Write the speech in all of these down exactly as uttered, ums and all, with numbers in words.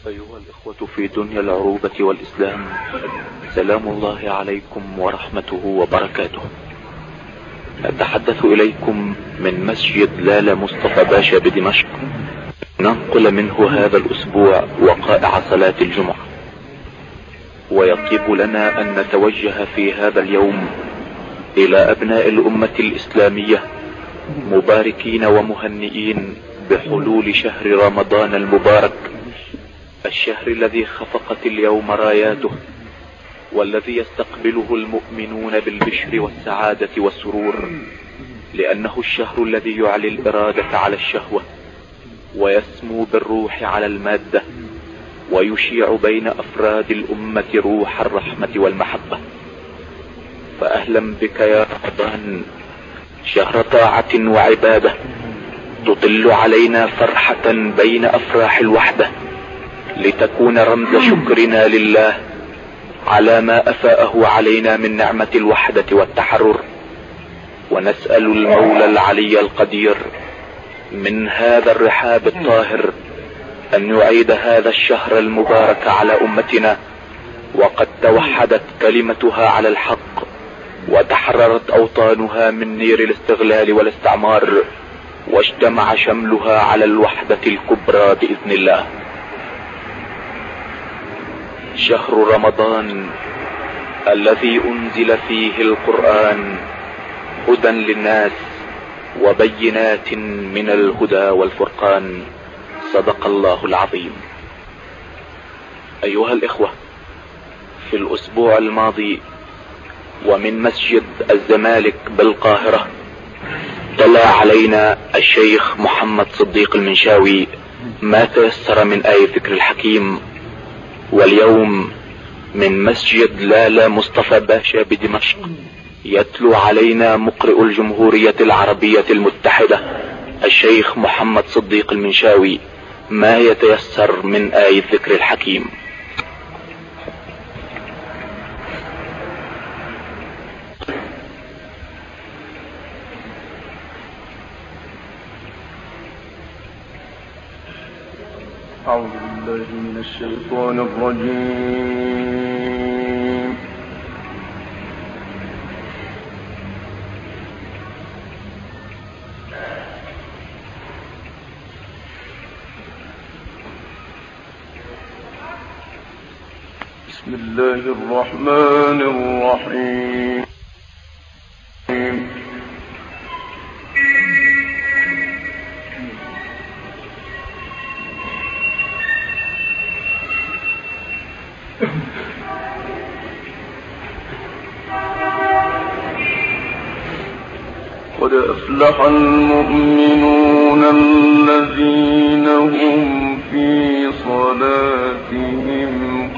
أيها الإخوة في دنيا العروبة والإسلام، سلام الله عليكم ورحمته وبركاته. أتحدث إليكم من مسجد لالا مصطفى باشا بدمشق، ننقل منه هذا الأسبوع وقائع صلاة الجمعة. ويطيب لنا أن نتوجه في هذا اليوم إلى أبناء الأمة الإسلامية مباركين ومهنئين بحلول شهر رمضان المبارك، الشهر الذي خفقت اليوم راياته، والذي يستقبله المؤمنون بالبشر والسعادة والسرور، لأنه الشهر الذي يعلي الإرادة على الشهوة، ويسمو بالروح على المادة، ويشيع بين أفراد الأمة روح الرحمة والمحبة. فأهلا بك يا رمضان، شهر طاعة وعبادة تطل علينا فرحة بين أفراح الوحدة، لتكون رمز شكرنا لله على ما أفاءه علينا من نعمة الوحدة والتحرر. ونسأل المولى العلي القدير من هذا الرحاب الطاهر أن يعيد هذا الشهر المبارك على أمتنا، وقد توحدت كلمتها على الحق، وتحررت أوطانها من نير الاستغلال والاستعمار، واجتمع شملها على الوحدة الكبرى بإذن الله. شهر رمضان الذي أنزل فيه القرآن هدى للناس وبينات من الهدى والفرقان، صدق الله العظيم. أيها الإخوة، في الأسبوع الماضي ومن مسجد الزمالك بالقاهرة تلا علينا الشيخ محمد صديق المنشاوي ما تيسر من آية ذكر الحكيم. واليوم من مسجد لالا مصطفى باشا بدمشق يتلو علينا مقرئ الجمهورية العربية المتحدة الشيخ محمد صديق المنشاوي ما يتيسر من آية ذكر الحكيم. أعوذ بالله من الشيطان الرجيم. بسم الله الرحمن الرحيم. قد أفلح المؤمنون الذين هم في صلاتهم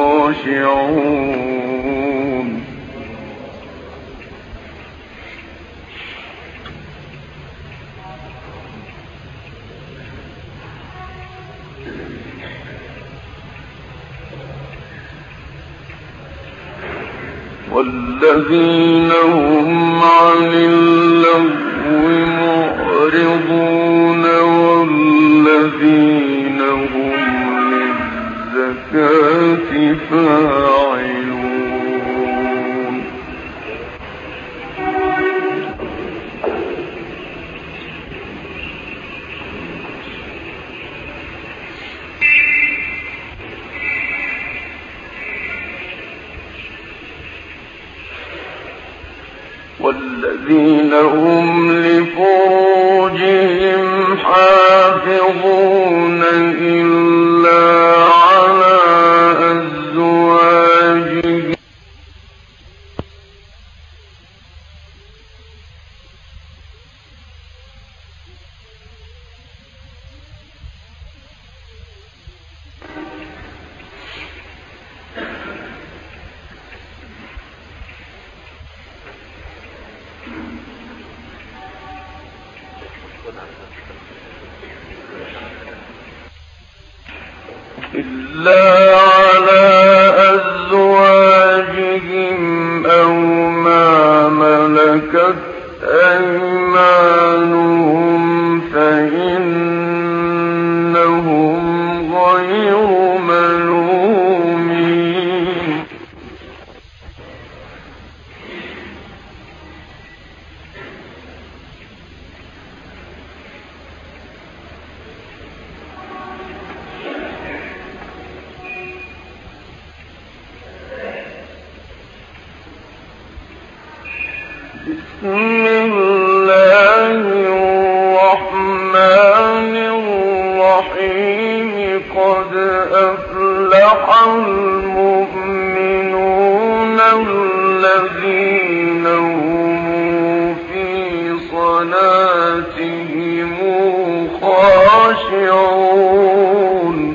خاشعون. والذين هم عن اللغو معرضون والذين هم للزكاة فاعلون. والذين هم لفروجهم حافظون إلا على أزواجهم إلا على أزواجهم أو ما ملكت أيمانهم فإنهم غير أفلح المؤمنون الذين هم في صلاتهم خاشعون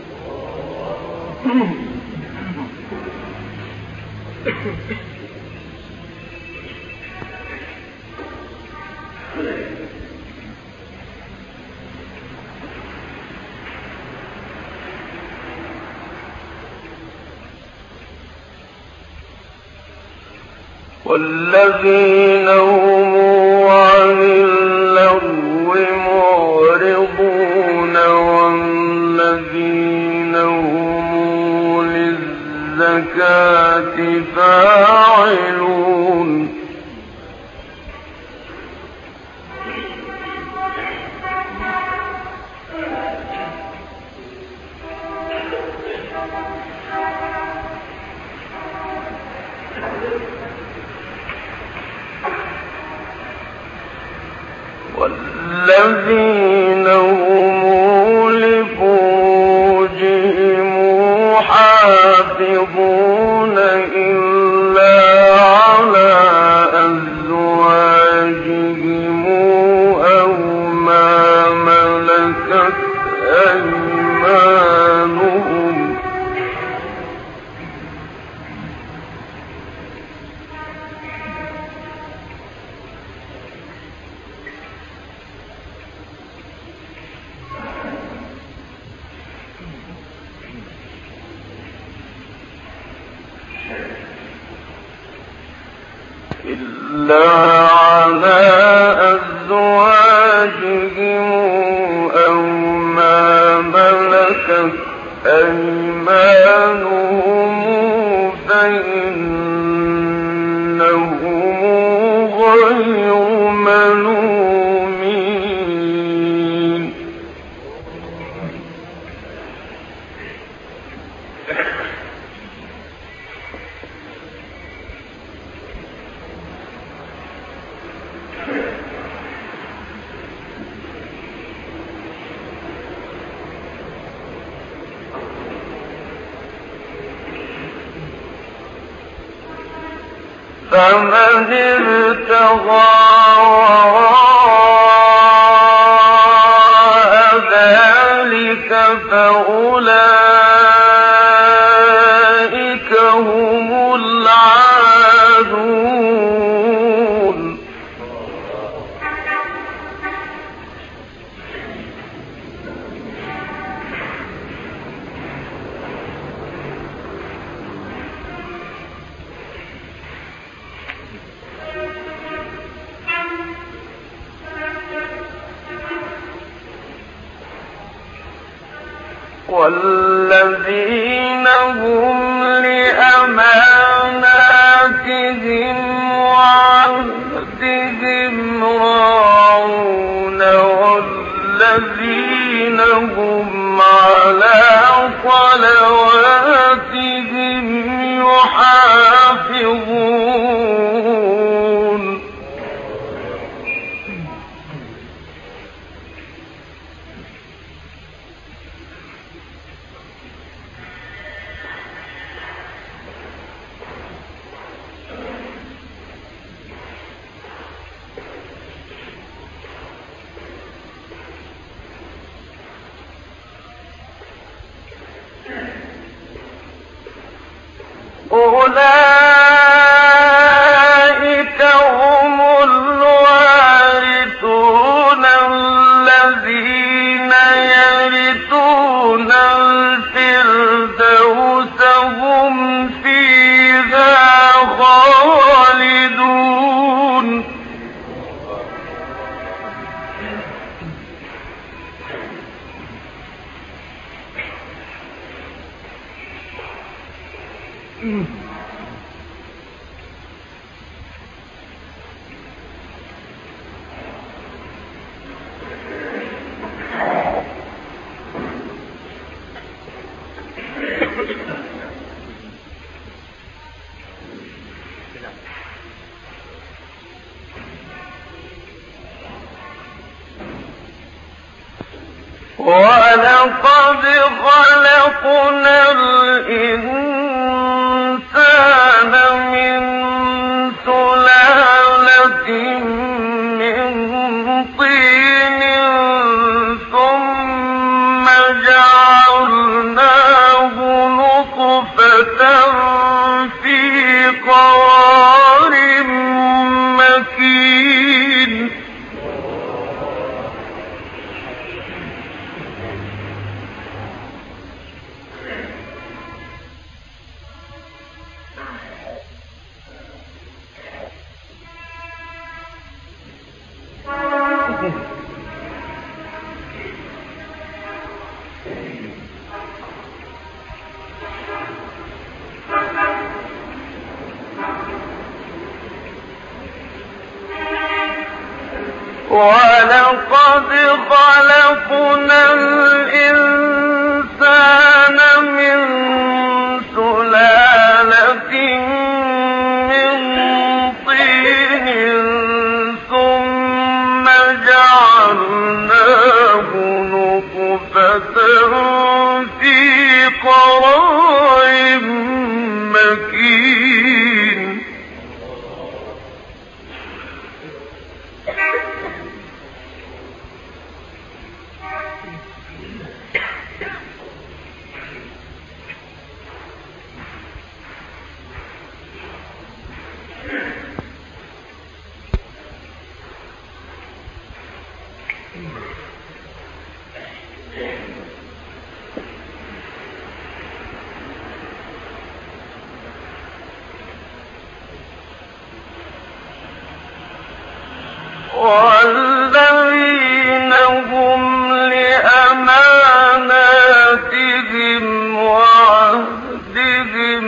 والذين هم عن اللغو معرضون والذين هم للزكاة فاعلون والذين هم لفروجهم حافظون إلا على أزواجهم أو ما ملكت أيمانهم إلا على أزواجهم أو ما ملكت أيمانهم فإنهم غير ملومين فمن ابتغى وراء ذلك فأولئك هم العادون والذين هم لأماناتهم وعهدهم راعون والذين هم على صلواتهم يحافظون أولئك هم الوارثون الذين يرثون الفردوس هم فيها خالدون ولقد خلقوا في قرار مكين ولقد خلقنا الإنسان من سلالة من طين ثم جعلناه نطفة في قرار مكين والذين هم لأماناتهم وعهدهم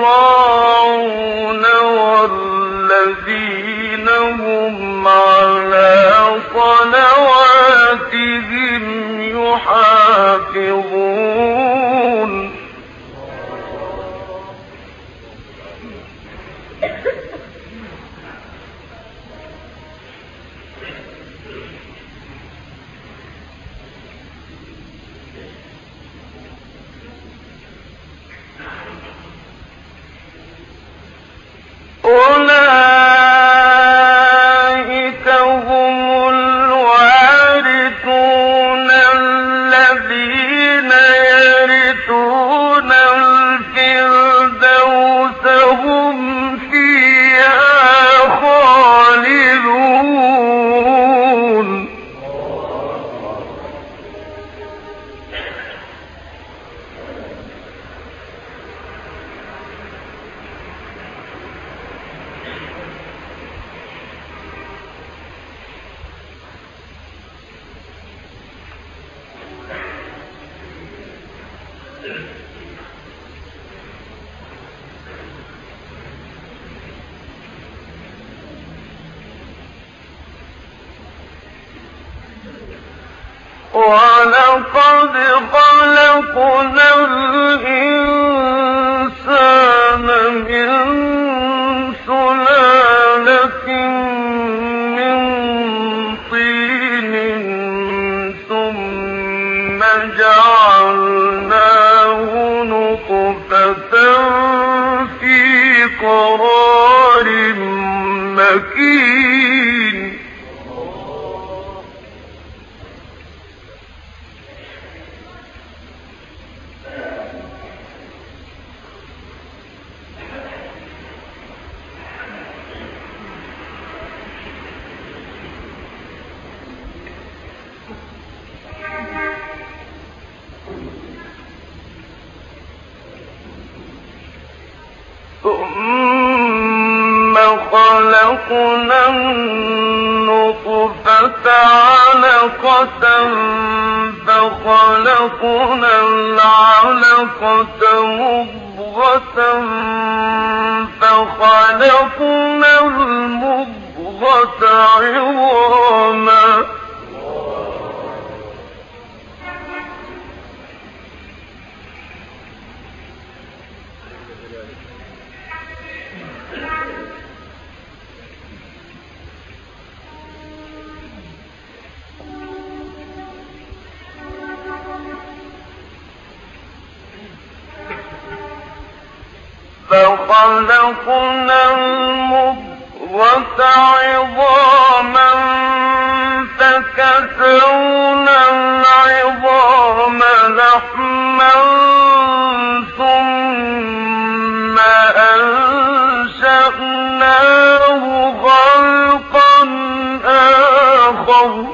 راعون والذين هم على صلواتهم يحافظون أولئك هم الوارثون الذين يرثون الفردوس هم فيها خالدون ولقد خلقنا الإنسان من سلالة من طين ثم جعلناه نطفة في قرار مكين ثم خلقنا النطفة علقة فخلقنا العلقة مضغة فخلقنا المضغة عظاما فخلقنا المضغة عظاما فكسونا العظام لحما ثم أكبر.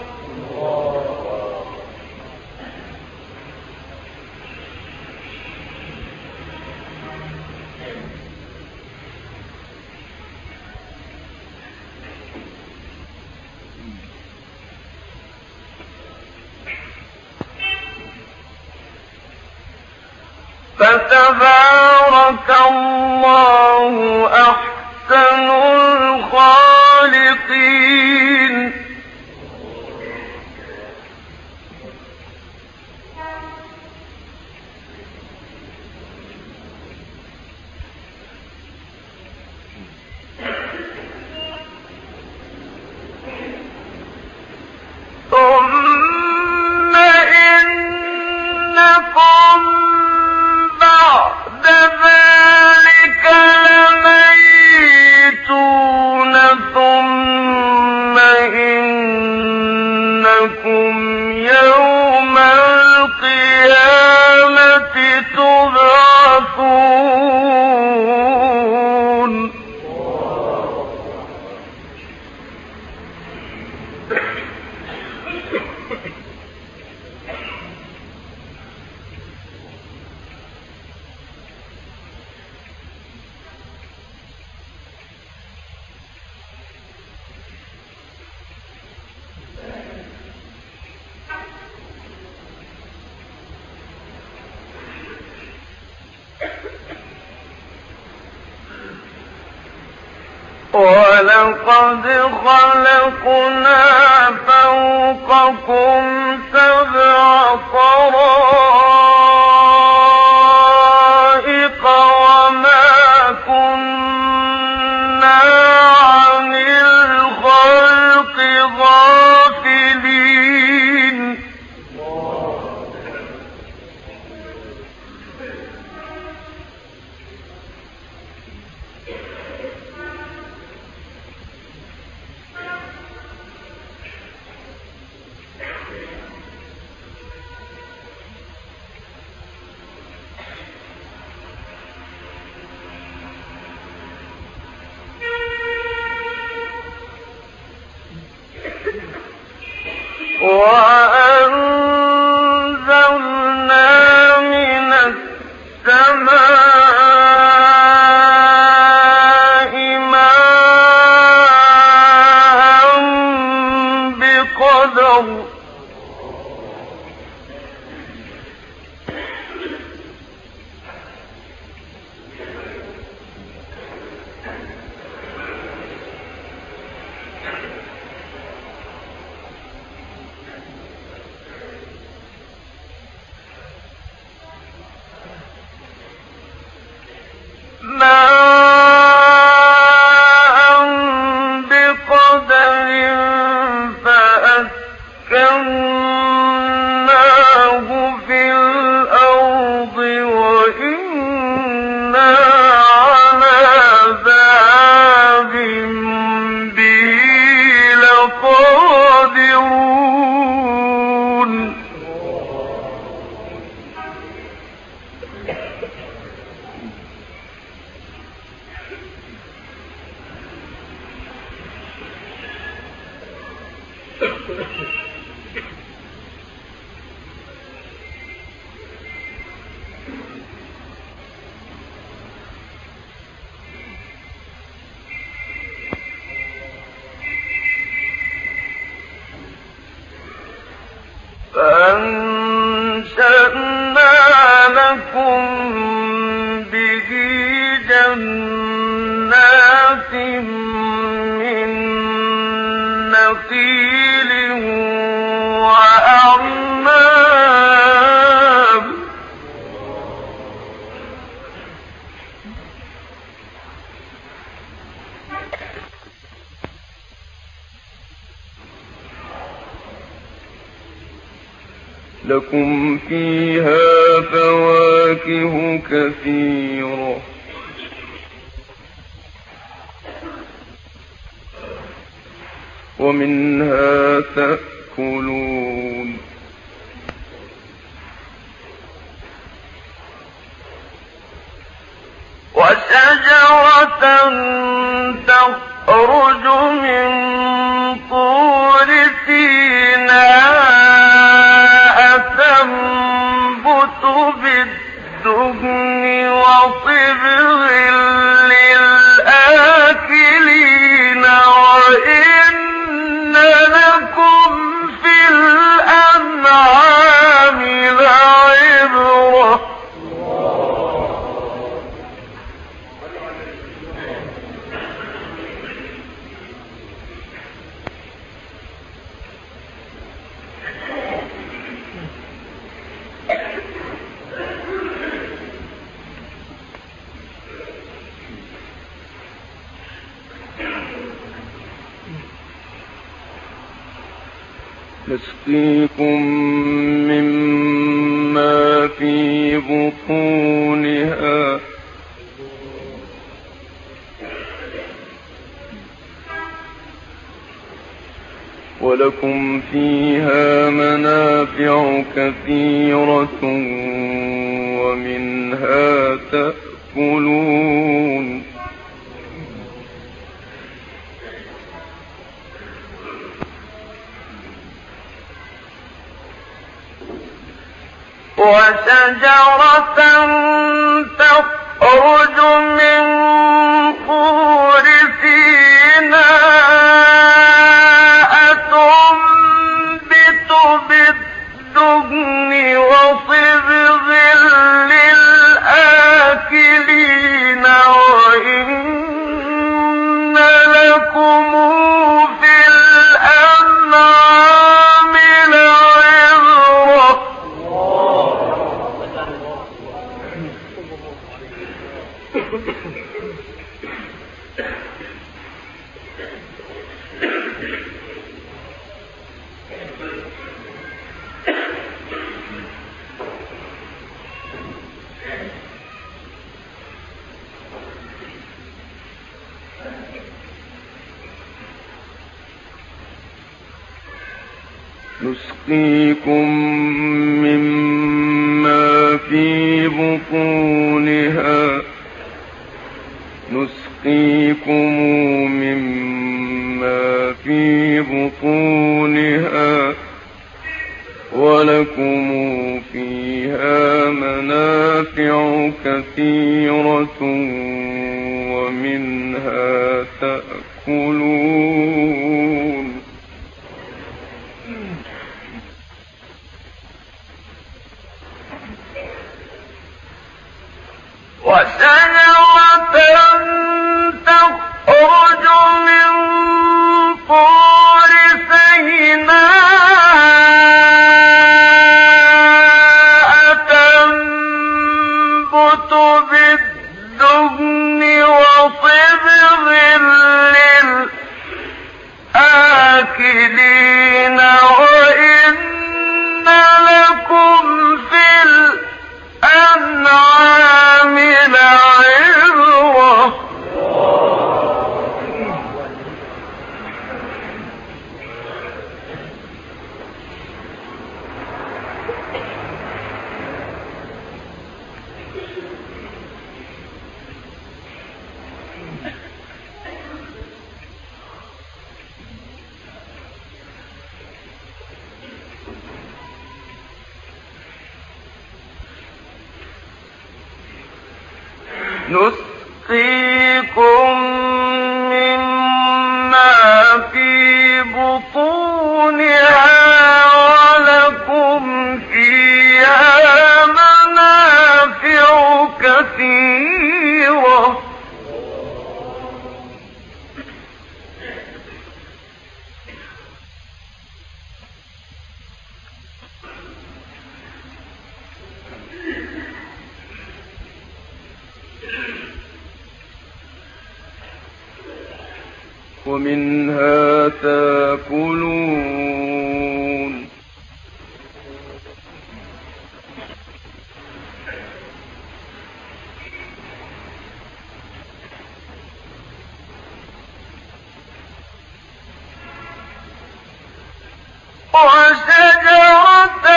فتبارك الله أحسن الخالقين. ثم إنكم بعد ذلك لميتون ثم إنكم يوم القيامة تبعثون. ولقد خلقنا فوقكم سبع طرائق وما كنا عن الخلق غافلين. وأنزلنا من السماء ماء بقدر. ماء بقدر فأسكناه في الأرض وإنا على ذهاب به لقادرون. فأنشأنا لكم به جنات من نخيل وأعناب. لكم فيها فواكه كثيرة ومنها تأكلون. وشجرة تخرج من طور سيناء نسقيكم مما في بطونها ولكم فيها منافع كثيرة ومنها تأكلون. وشجرة تخرج من طور سيناء تنبت بالدهن وصبغ للآكلين وإن لكم في الأنعام لعبرة. نسقيكم مما في بطونها نسقيكم مما في بطونها ولكم فيها منافع كثيرة ومنها تأكلون. وشجرة تخرج من طور سيناء تنبت بالدهن وصبغ للآكلين وإن لكم في الأنعام لعبرة. نسقيكم مما في بطونها ولكم فيها منافع كثيرة ومنها تأكلون. وشجرة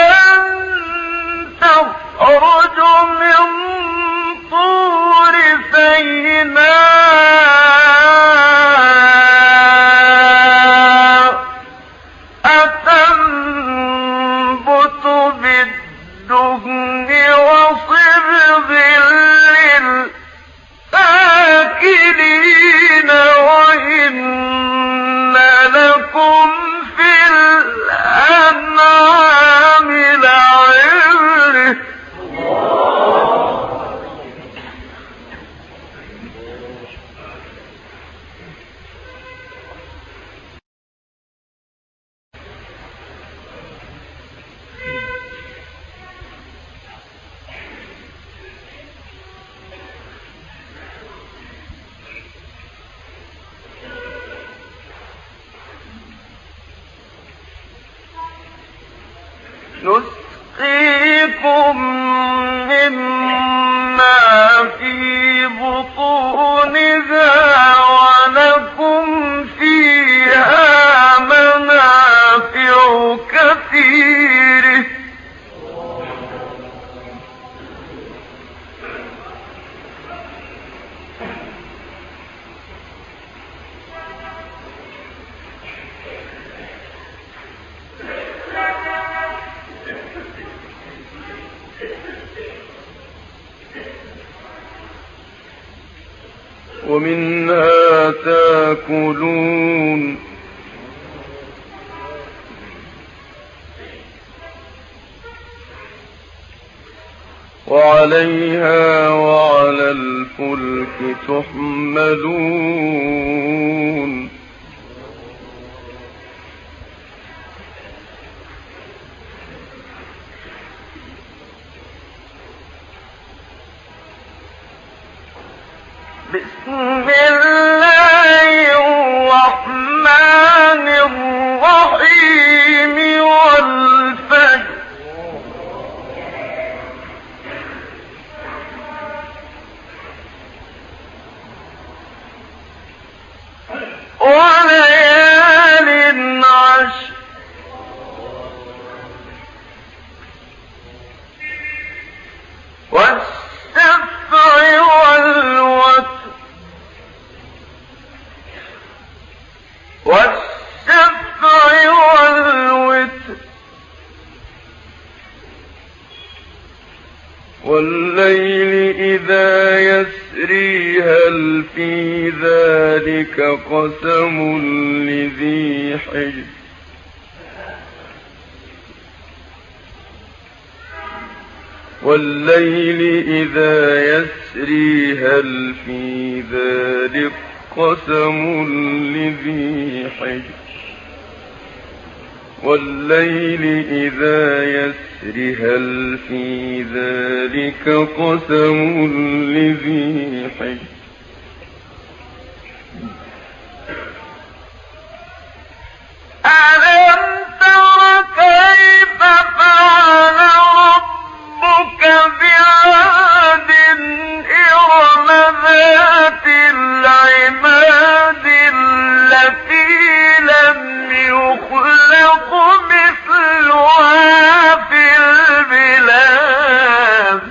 تخرج من طور سيناء في بطونها ولكم فيها منافع كثيرة ومنها تاكلون وعليها وعلى الفلك تحملون بسم الله الرحمن الرحيم والفجر وليال عشر والسبع والوتر والسبع والوتر والليل إذا يسري هل في ذلك قسم لذي حجر والليل إذا يسري هل في ذلك قسم لذي حجر والليل إذا يسري هل في ذلك قسم لذي حجر ألم تر كيف فعل ربك بعاد إرم ذات العماد التي لم يخلق مثلها في البلاد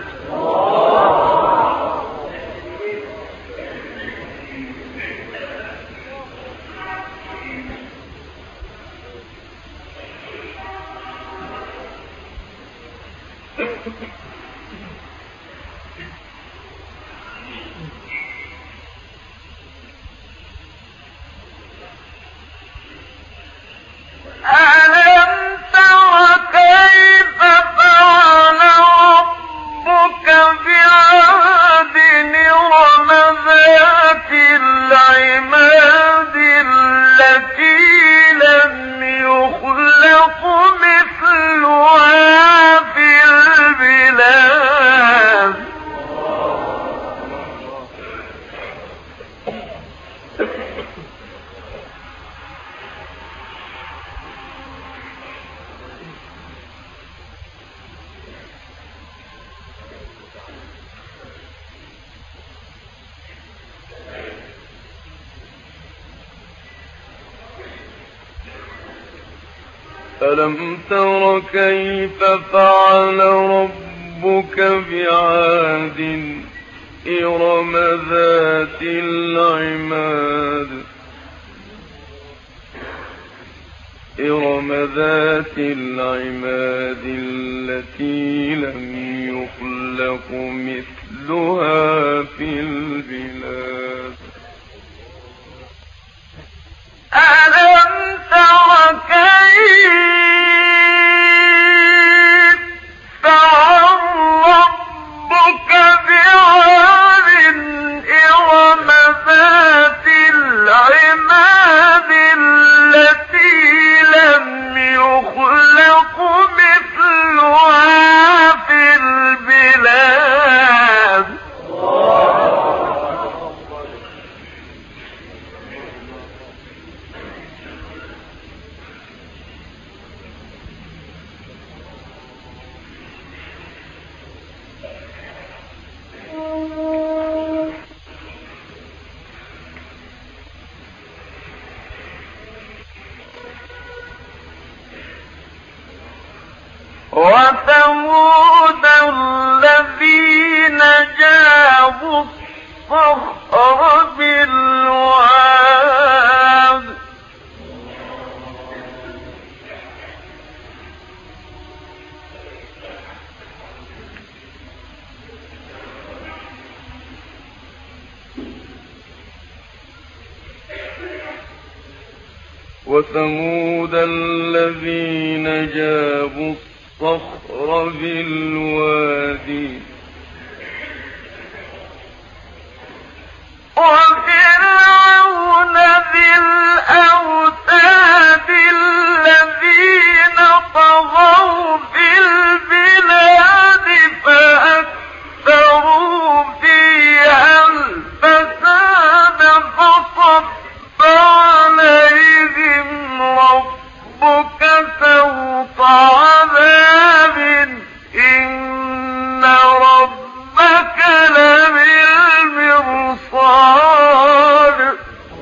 ألم تر كيف فعل ربك بعاد إرم ذات العماد التي لم يخلق مثلها في البلاد ألم تر كيف فعل ربك بعاد إرم ذات العماد إرم ذات العماد التي لم يخلق مثلها في البلاد ألم تر كيف فعل ربك بعاد إرم ذات العماد التي لم يخلق مثلها في البلاد الصخر بالواد وثمود الذين جابوا الصخر بالوادي وفرعون ذي الأوتاد الذين طغوا في البلاد فأكثروا فيها الفساد فصب عليهم ربك سوط عذاب إن ربك لبالمرصاد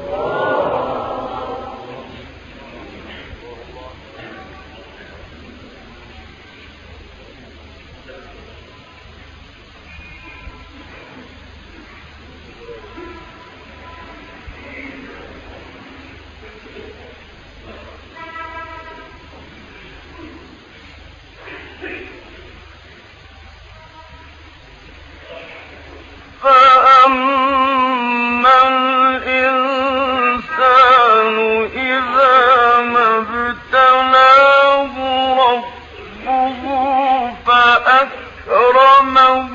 فأما الإنسان إذا ما ابتلاه ربه فأكرمه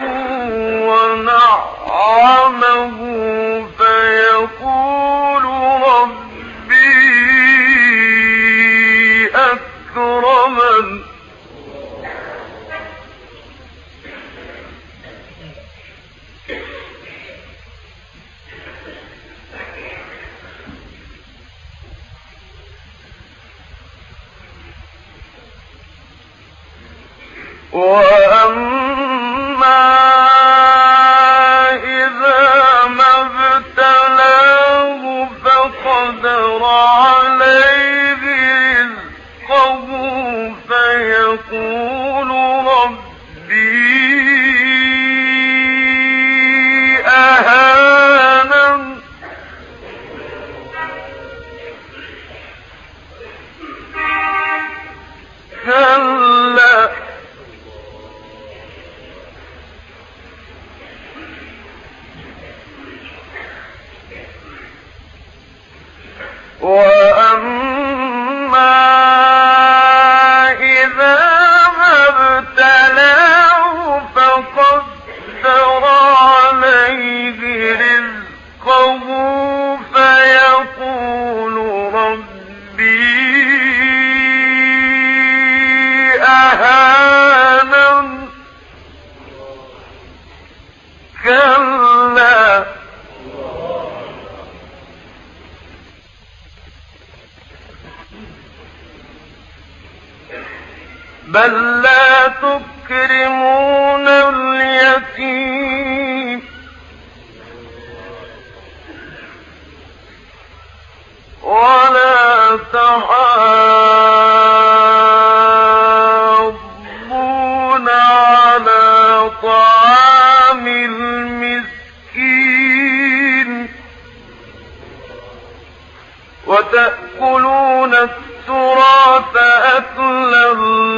ونعمه فيقول ربي أكرمن وأما إذا ما ابتلاه فقدر عليه رزقه فيقول ربي أهانن كلا وأما إذا ما ابتلاه فقدر عليه رزقه فيقول ربي أهانن كلا بل لا تكرمون اليتيم ولا تحاضون على طعام المسكين وتأكلون التراث أكلا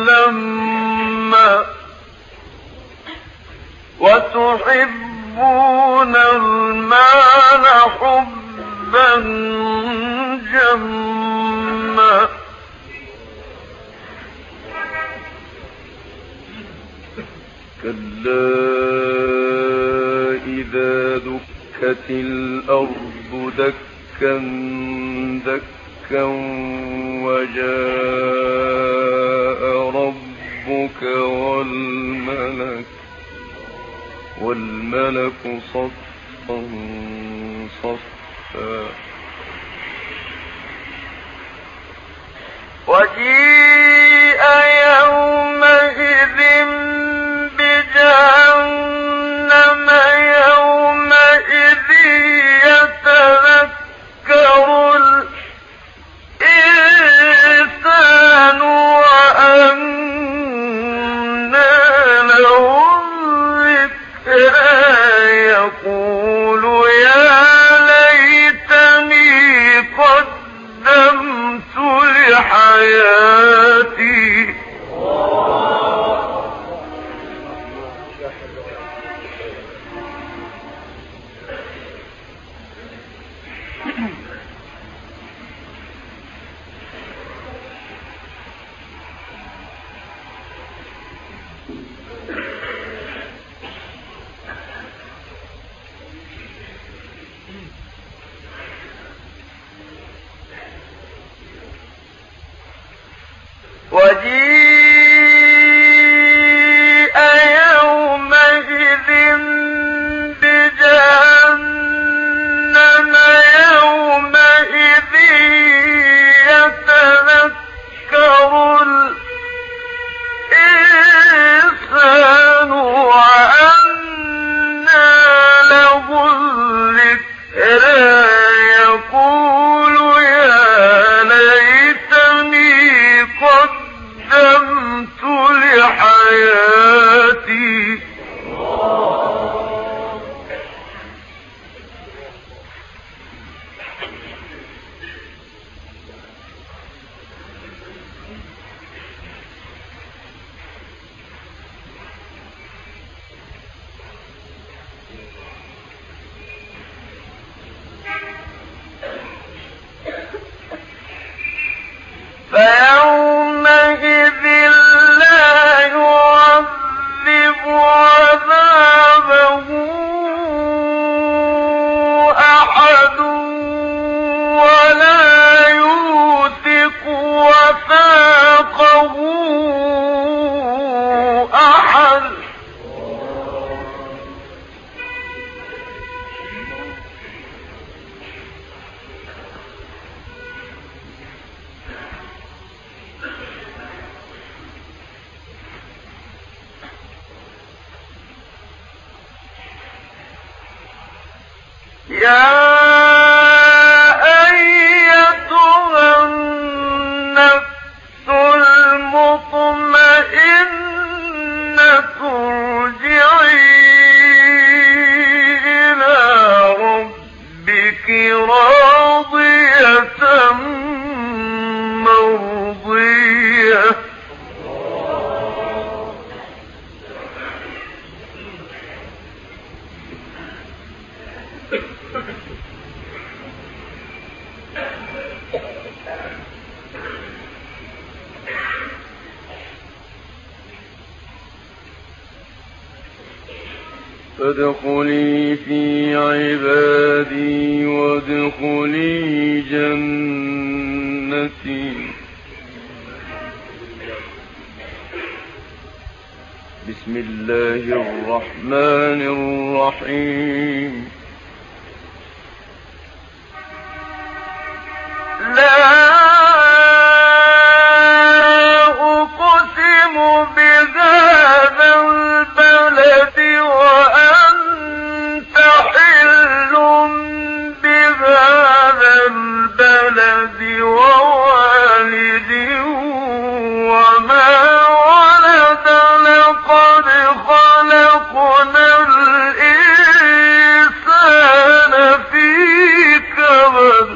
لما وتحبون المال حبا جما كلا إذا دكت الأرض دكا دكا وجاء ربك والملك والملك صفا صفا وجيء يومئذ بجهنم يومئذ يتذكر الإنسان وأنى له الذكرى يقول له الذكرى يقول يا ليتني قدمت لحياتي. فيومئذ لا يعذب عذابه أحد ولا يوثق وثاقه أحد. يا أيتها النفس المطمئنة ارجعي إلى ربك راضية مرضية. فادخلي في عبادي وادخلي جنتي. بسم الله الرحمن الرحيم. لا أقسم بهذا البلد وأنت حل بهذا البلد ووالد وما ولد لقد خلقنا الإنسان في كبد.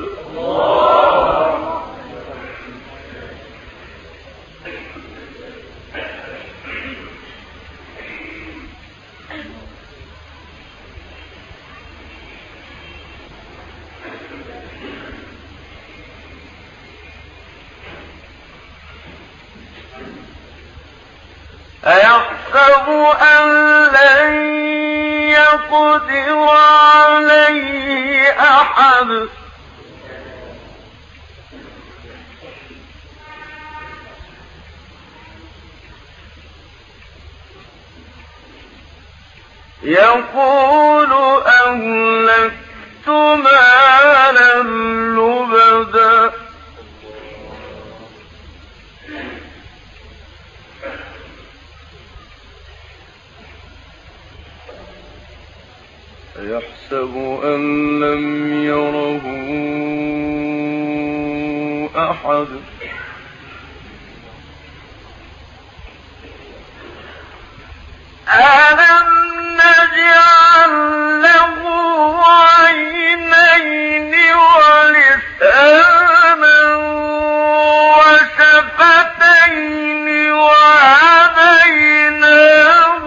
أيحسب أن لن يقدر عليه أحد. يقول أهلكت مالا لبدا. يحسب أن لم يره أحد. ألم نجعل له عينين ولسانا وشفتين وهديناه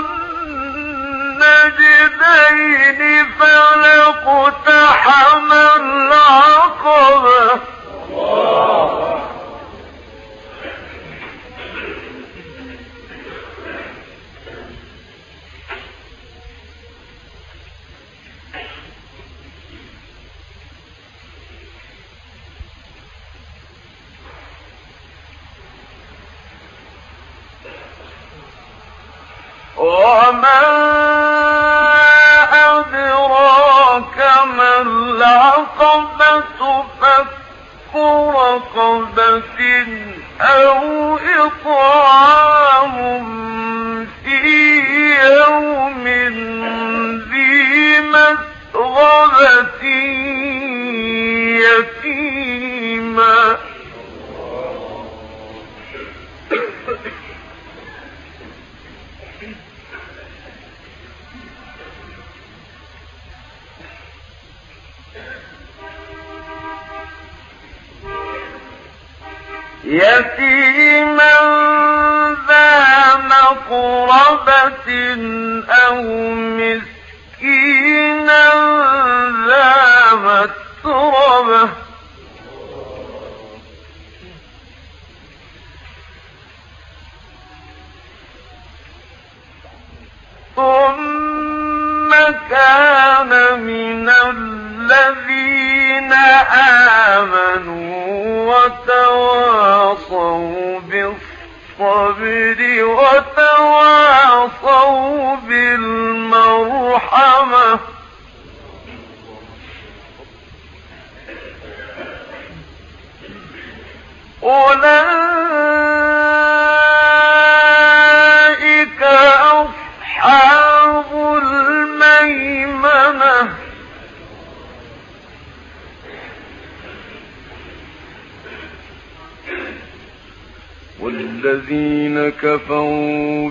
النجدين فلاقتحم العقبة. وما أدراك ما العقبة فك رقبة أو إطعام في يوم ذي مسغبة يتيما ذا مقربة أو مسكينا ذا متربة ثم كان من الذين آمنوا وتواصوا بالصبر وتواصوا بالمرحمة أولئك أصحاب الميمنة والذين كفروا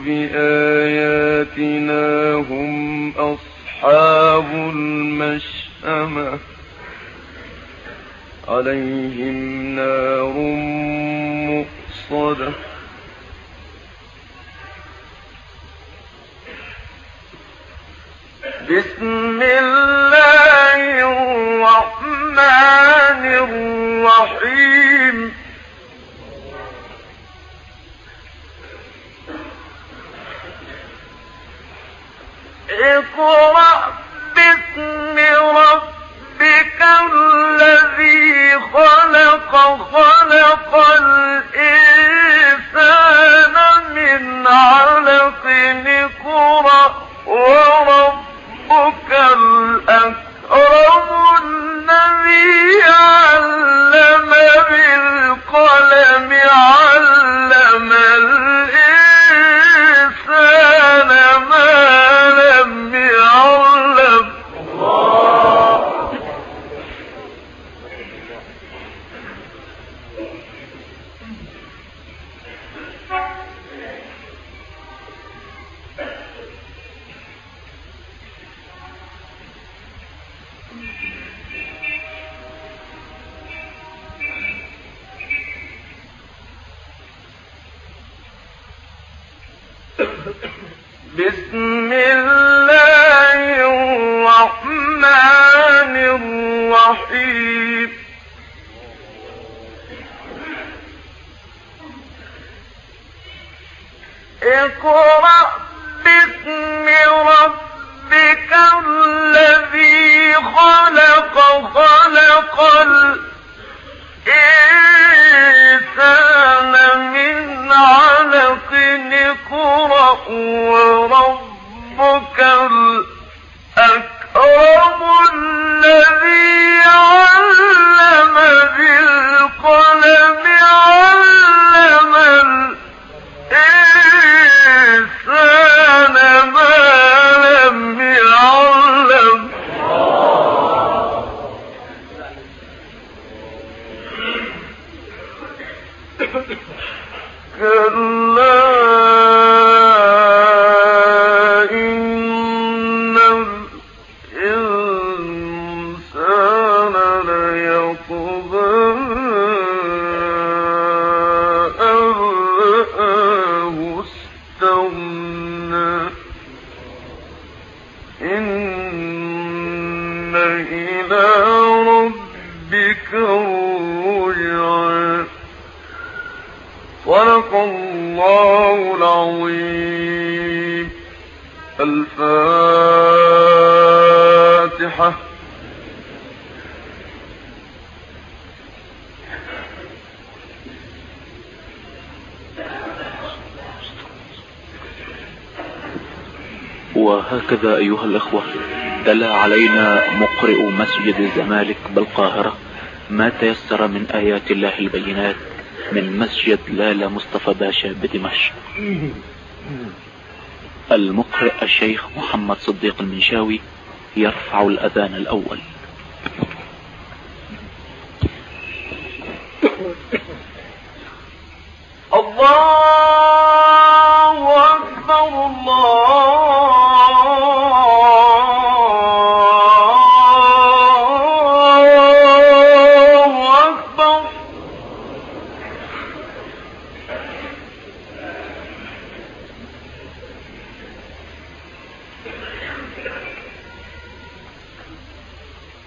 بآياتنا هم أصحاب المشأمة عليهم نار مؤصدة بسم الله الرحمن الرحيم اقرأ باسم ربك الذي خلق خلق الإنسان من علق اقرأ وربك الأكرم الذي علم بالقلم علم الإنسان ما لم يعلم بسم الله الرحمن الرحيم اقرأ باسم ربك الذي خلق خلق الإنسان من علق اقرأ وربك الأكرم الذي علم بالقلم علم الإنسان ما لم يعلم كلا إن الإنسان ليطغى أن رآه استغنى إن إلى ربك الرجعى صدق الله العظيم. الفاتحة. وهكذا أيها الأخوة تلا علينا مقرئ مسجد الزمالك بالقاهرة ما تيسر من آيات الله البينات من مسجد لالا مصطفى باشا بدمشق. المقرئ الشيخ محمد صديق المنشاوي يرفع الأذان الأول. الله أكبر الله أكبر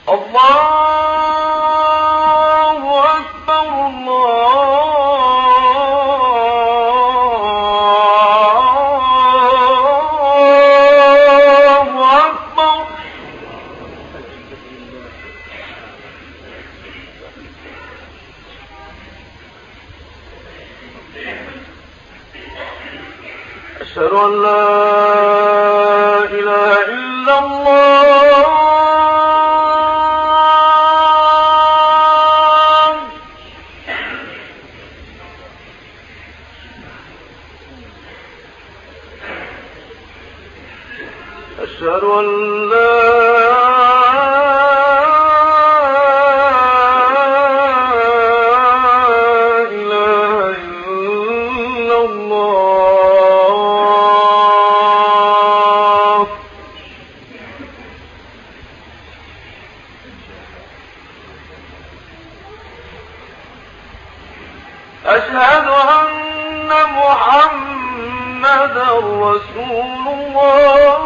أشهد أن لا إله إلا الله أشهد أن لا إله إلا الله أشهد أن محمدا رسول الله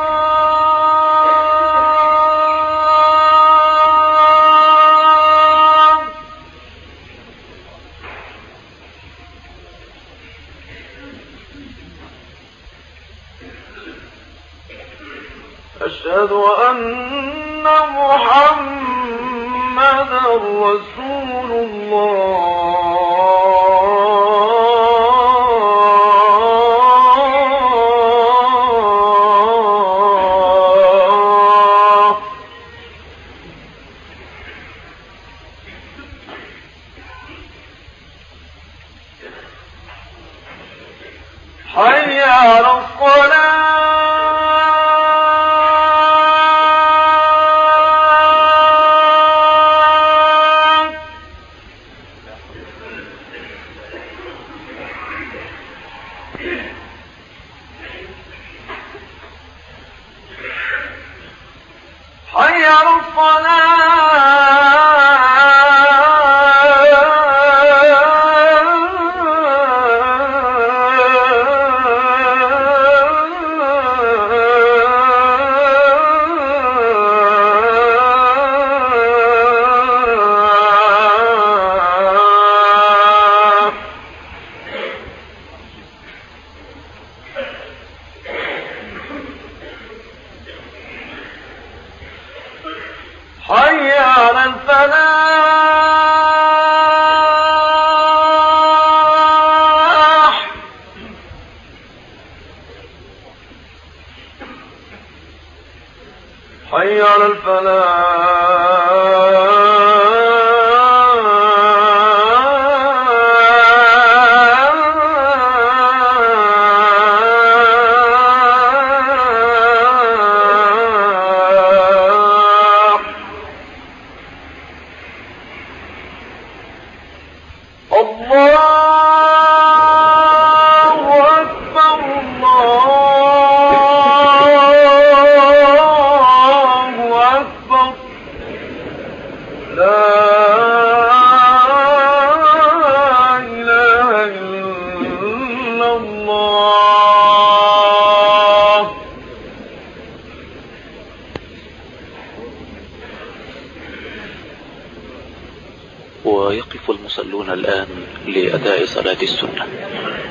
أشهد أن محمدا رسول الله حي على الصلاة حي على حي على الفلاح حي على الفلاح الله أكبر الله أكبر لا إله إلا الله ويقف المصلون الآن لأداء صلاة السنة.